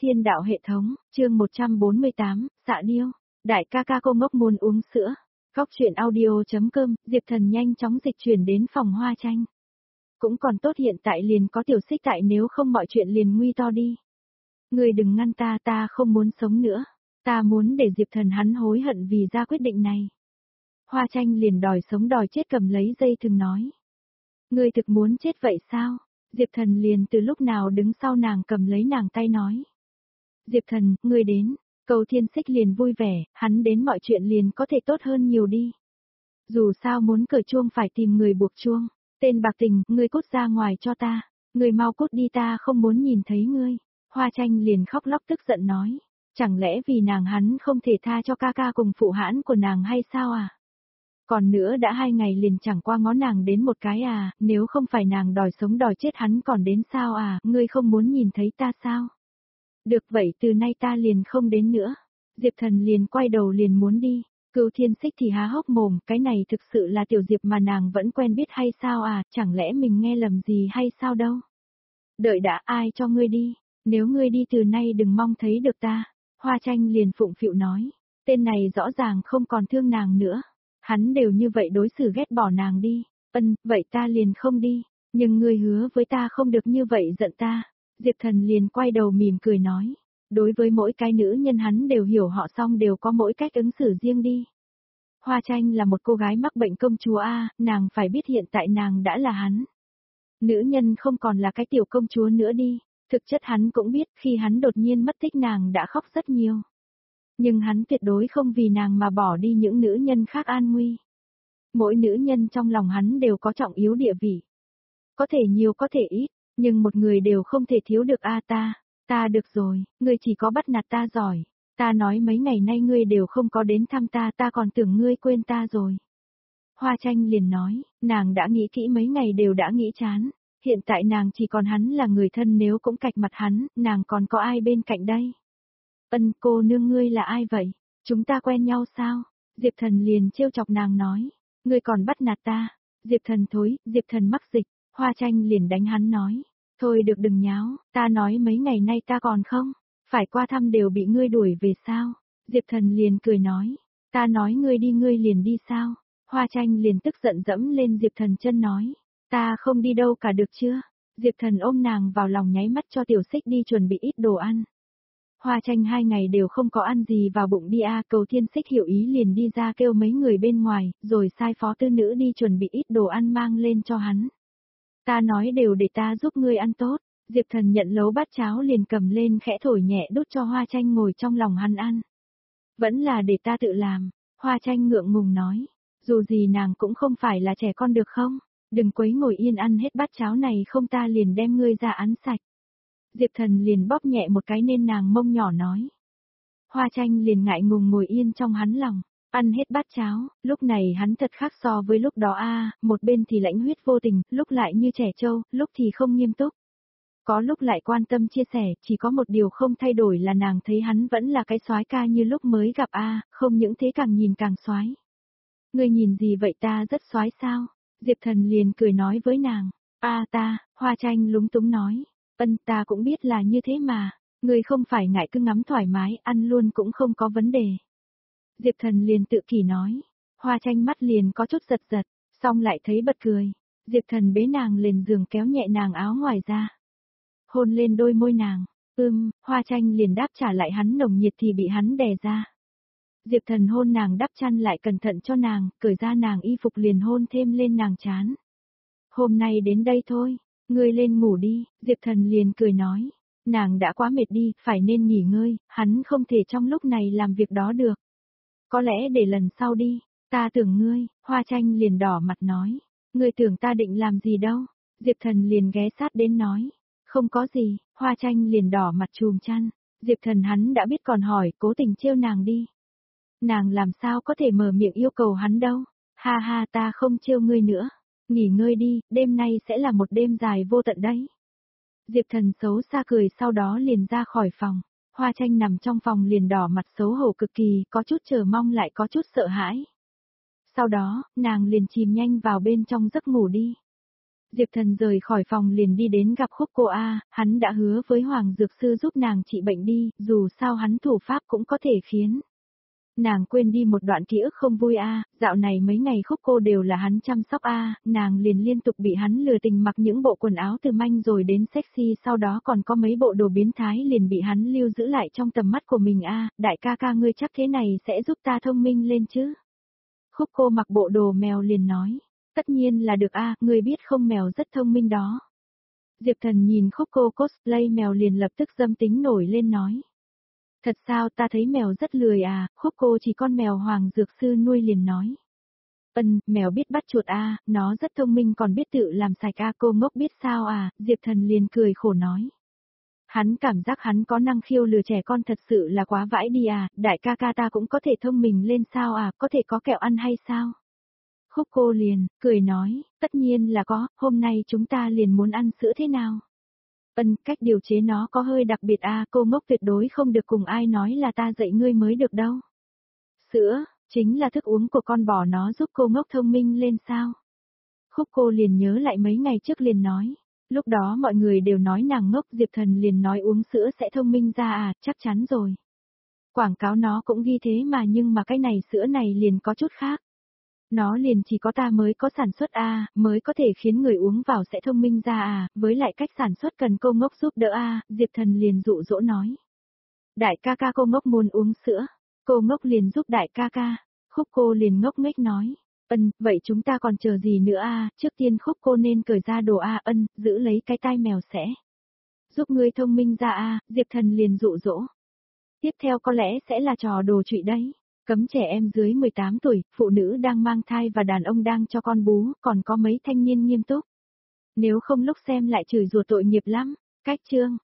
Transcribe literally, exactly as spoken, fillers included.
Thiên đạo hệ thống, chương một trăm bốn mươi tám, Xạ Điêu. Đại ca ca cô ngốc muốn uống sữa. Góc truyện audio.com, Diệp Thần nhanh chóng dịch chuyển đến phòng Hoa Tranh. Cũng còn tốt hiện tại liền có Tiểu Xích tại, nếu không mọi chuyện liền nguy to đi. Người đừng ngăn ta, ta không muốn sống nữa. Ta muốn để Diệp Thần hắn hối hận vì ra quyết định này. Hoa Tranh liền đòi sống đòi chết cầm lấy dây thừng nói. Người thực muốn chết vậy sao? Diệp Thần liền từ lúc nào đứng sau nàng cầm lấy nàng tay nói. Diệp Thần, ngươi đến. Cầu Thiên Xích liền vui vẻ, hắn đến mọi chuyện liền có thể tốt hơn nhiều đi. Dù sao muốn cởi chuông phải tìm người buộc chuông. Tên bạc tình, ngươi cút ra ngoài cho ta. Ngươi mau cút đi, ta không muốn nhìn thấy ngươi. Hoa Tranh liền khóc lóc tức giận nói. Chẳng lẽ vì nàng hắn không thể tha cho ca ca cùng phụ hãn của nàng hay sao à? Còn nữa đã hai ngày liền chẳng qua ngó nàng đến một cái à, nếu không phải nàng đòi sống đòi chết hắn còn đến sao à, ngươi không muốn nhìn thấy ta sao? Được vậy từ nay ta liền không đến nữa. Diệp Thần liền quay đầu liền muốn đi, Cửu Thiên Xích thì há hốc mồm, cái này thực sự là Tiểu Diệp mà nàng vẫn quen biết hay sao à, chẳng lẽ mình nghe lầm gì hay sao đâu? Đợi đã, ai cho ngươi đi, nếu ngươi đi từ nay đừng mong thấy được ta. Hoa Tranh liền phụng phịu nói, tên này rõ ràng không còn thương nàng nữa. Hắn đều như vậy đối xử ghét bỏ nàng đi. Ân, vậy ta liền không đi. Nhưng ngươi hứa với ta không được như vậy giận ta. Diệp Thần liền quay đầu mỉm cười nói. Đối với mỗi cái nữ nhân hắn đều hiểu họ xong đều có mỗi cách ứng xử riêng đi. Hoa Tranh là một cô gái mắc bệnh công chúa A, nàng phải biết hiện tại nàng đã là hắn. Nữ nhân không còn là cái tiểu công chúa nữa đi. Thực chất hắn cũng biết khi hắn đột nhiên mất tích nàng đã khóc rất nhiều. Nhưng hắn tuyệt đối không vì nàng mà bỏ đi những nữ nhân khác an nguy. Mỗi nữ nhân trong lòng hắn đều có trọng yếu địa vị. Có thể nhiều có thể ít, nhưng một người đều không thể thiếu được a ta. Ta được rồi, ngươi chỉ có bắt nạt ta giỏi. Ta nói mấy ngày nay ngươi đều không có đến thăm ta, ta còn tưởng ngươi quên ta rồi. Hoa Tranh liền nói, nàng đã nghĩ kỹ mấy ngày đều đã nghĩ chán. Hiện tại nàng chỉ còn hắn là người thân, nếu cũng cạch mặt hắn, nàng còn có ai bên cạnh đây? Ân, cô nương ngươi là ai vậy? Chúng ta quen nhau sao? Diệp Thần liền trêu chọc nàng nói. Ngươi còn bắt nạt ta. Diệp Thần thối, Diệp Thần mắc dịch. Hoa Tranh liền đánh hắn nói. Thôi được đừng nháo, ta nói mấy ngày nay ta còn không. Phải qua thăm đều bị ngươi đuổi về sao? Diệp Thần liền cười nói. Ta nói ngươi đi ngươi liền đi sao? Hoa Tranh liền tức giận dẫm lên Diệp Thần chân nói. Ta không đi đâu cả được chưa? Diệp Thần ôm nàng vào lòng nháy mắt cho Tiểu Xích đi chuẩn bị ít đồ ăn. Hoa Tranh hai ngày đều không có ăn gì vào bụng đi a, Cầu Thiên Xích hiểu ý liền đi ra kêu mấy người bên ngoài, rồi sai phó tư nữ đi chuẩn bị ít đồ ăn mang lên cho hắn. Ta nói đều để ta giúp ngươi ăn tốt. Diệp Thần nhận lấu bát cháo liền cầm lên khẽ thổi nhẹ đút cho Hoa Tranh ngồi trong lòng hắn ăn. Vẫn là để ta tự làm. Hoa Tranh ngượng ngùng nói, dù gì nàng cũng không phải là trẻ con được không? Đừng quấy ngồi yên ăn hết bát cháo này không ta liền đem ngươi ra ăn sạch. Diệp Thần liền bóp nhẹ một cái nên nàng mông nhỏ nói. Hoa Tranh liền ngại ngùng ngồi yên trong hắn lòng, ăn hết bát cháo, lúc này hắn thật khác so với lúc đó a, một bên thì lãnh huyết vô tình, lúc lại như trẻ trâu, lúc thì không nghiêm túc. Có lúc lại quan tâm chia sẻ, chỉ có một điều không thay đổi là nàng thấy hắn vẫn là cái soái ca như lúc mới gặp a, không những thế càng nhìn càng soái. Ngươi nhìn gì vậy, ta rất soái sao? Diệp Thần liền cười nói với nàng. A ta, Hoa Tranh lúng túng nói. Ân, ta cũng biết là như thế mà, ngươi không phải ngại cứ ngắm thoải mái, ăn luôn cũng không có vấn đề. Diệp Thần liền tự kỷ nói. Hoa Tranh mắt liền có chút giật giật, xong lại thấy bật cười. Diệp Thần bế nàng lên giường kéo nhẹ nàng áo ngoài ra. Hôn lên đôi môi nàng. Ưm, Hoa Tranh liền đáp trả lại hắn nồng nhiệt thì bị hắn đè ra. Diệp Thần hôn nàng đắp chăn lại cẩn thận cho nàng, cởi ra nàng y phục liền hôn thêm lên nàng trán. Hôm nay đến đây thôi. Ngươi lên ngủ đi, Diệp Thần liền cười nói. Nàng đã quá mệt đi, phải nên nghỉ ngơi, hắn không thể trong lúc này làm việc đó được. Có lẽ để lần sau đi, ta tưởng ngươi, Hoa Tranh liền đỏ mặt nói. Ngươi tưởng ta định làm gì đâu, Diệp Thần liền ghé sát đến nói. Không có gì, Hoa Tranh liền đỏ mặt chùm chăn, Diệp Thần hắn đã biết còn hỏi, cố tình trêu nàng đi. Nàng làm sao có thể mở miệng yêu cầu hắn đâu, ha ha ta không trêu ngươi nữa. Nghỉ ngơi đi, đêm nay sẽ là một đêm dài vô tận đấy. Diệp Thần xấu xa cười sau đó liền ra khỏi phòng. Hoa Tranh nằm trong phòng liền đỏ mặt xấu hổ cực kỳ, có chút chờ mong lại có chút sợ hãi. Sau đó, nàng liền chìm nhanh vào bên trong giấc ngủ đi. Diệp Thần rời khỏi phòng liền đi đến gặp Khúc Cô A, hắn đã hứa với Hoàng Dược Sư giúp nàng trị bệnh đi, dù sao hắn thủ pháp cũng có thể khiến nàng quên đi một đoạn ký ức không vui a, dạo này mấy ngày Khúc Cô đều là hắn chăm sóc a, nàng liền liên tục bị hắn lừa tình mặc những bộ quần áo từ manh rồi đến sexy, sau đó còn có mấy bộ đồ biến thái liền bị hắn lưu giữ lại trong tầm mắt của mình a, đại ca ca ngươi chắc thế này sẽ giúp ta thông minh lên chứ. Khúc Cô mặc bộ đồ mèo liền nói, tất nhiên là được a, ngươi biết không mèo rất thông minh đó. Diệp Thần nhìn Khúc Cô cosplay mèo liền lập tức dâm tính nổi lên nói. Thật sao ta thấy mèo rất lười à, Khúc Cô chỉ con mèo Hoàng Dược Sư nuôi liền nói. Ân, mèo biết bắt chuột à, nó rất thông minh còn biết tự làm sạch à, cô ngốc biết sao à, Diệp Thần liền cười khổ nói. Hắn cảm giác hắn có năng khiêu lừa trẻ con thật sự là quá vãi đi à, đại ca ca ta cũng có thể thông minh lên sao à, có thể có kẹo ăn hay sao? Khúc Cô liền, cười nói, tất nhiên là có, hôm nay chúng ta liền muốn ăn sữa thế nào? Ân, cách điều chế nó có hơi đặc biệt à, cô ngốc tuyệt đối không được cùng ai nói là ta dạy ngươi mới được đâu. Sữa, chính là thức uống của con bò nó giúp cô ngốc thông minh lên sao? Khúc Cô liền nhớ lại mấy ngày trước liền nói, lúc đó mọi người đều nói nàng ngốc, Diệp Thần liền nói uống sữa sẽ thông minh ra à, chắc chắn rồi. Quảng cáo nó cũng ghi thế mà nhưng mà cái này sữa này liền có chút khác. Nó liền chỉ có ta mới có sản xuất a, mới có thể khiến người uống vào sẽ thông minh ra à, với lại cách sản xuất cần cô ngốc giúp đỡ a, Diệp Thần liền dụ dỗ nói. Đại ca ca cô ngốc muốn uống sữa, cô ngốc liền giúp đại ca ca, Khúc Cô liền ngốc nghếch nói. Ân, vậy chúng ta còn chờ gì nữa a, trước tiên Khúc Cô nên cởi ra đồ a, ân, giữ lấy cái tai mèo sẽ giúp ngươi thông minh ra a, Diệp Thần liền dụ dỗ. Tiếp theo có lẽ sẽ là trò đồ trụy đấy. Cấm trẻ em dưới mười tám tuổi, phụ nữ đang mang thai và đàn ông đang cho con bú, còn có mấy thanh niên nghiêm túc. Nếu không lúc xem lại chửi rủa tội nghiệp lắm. Cách chương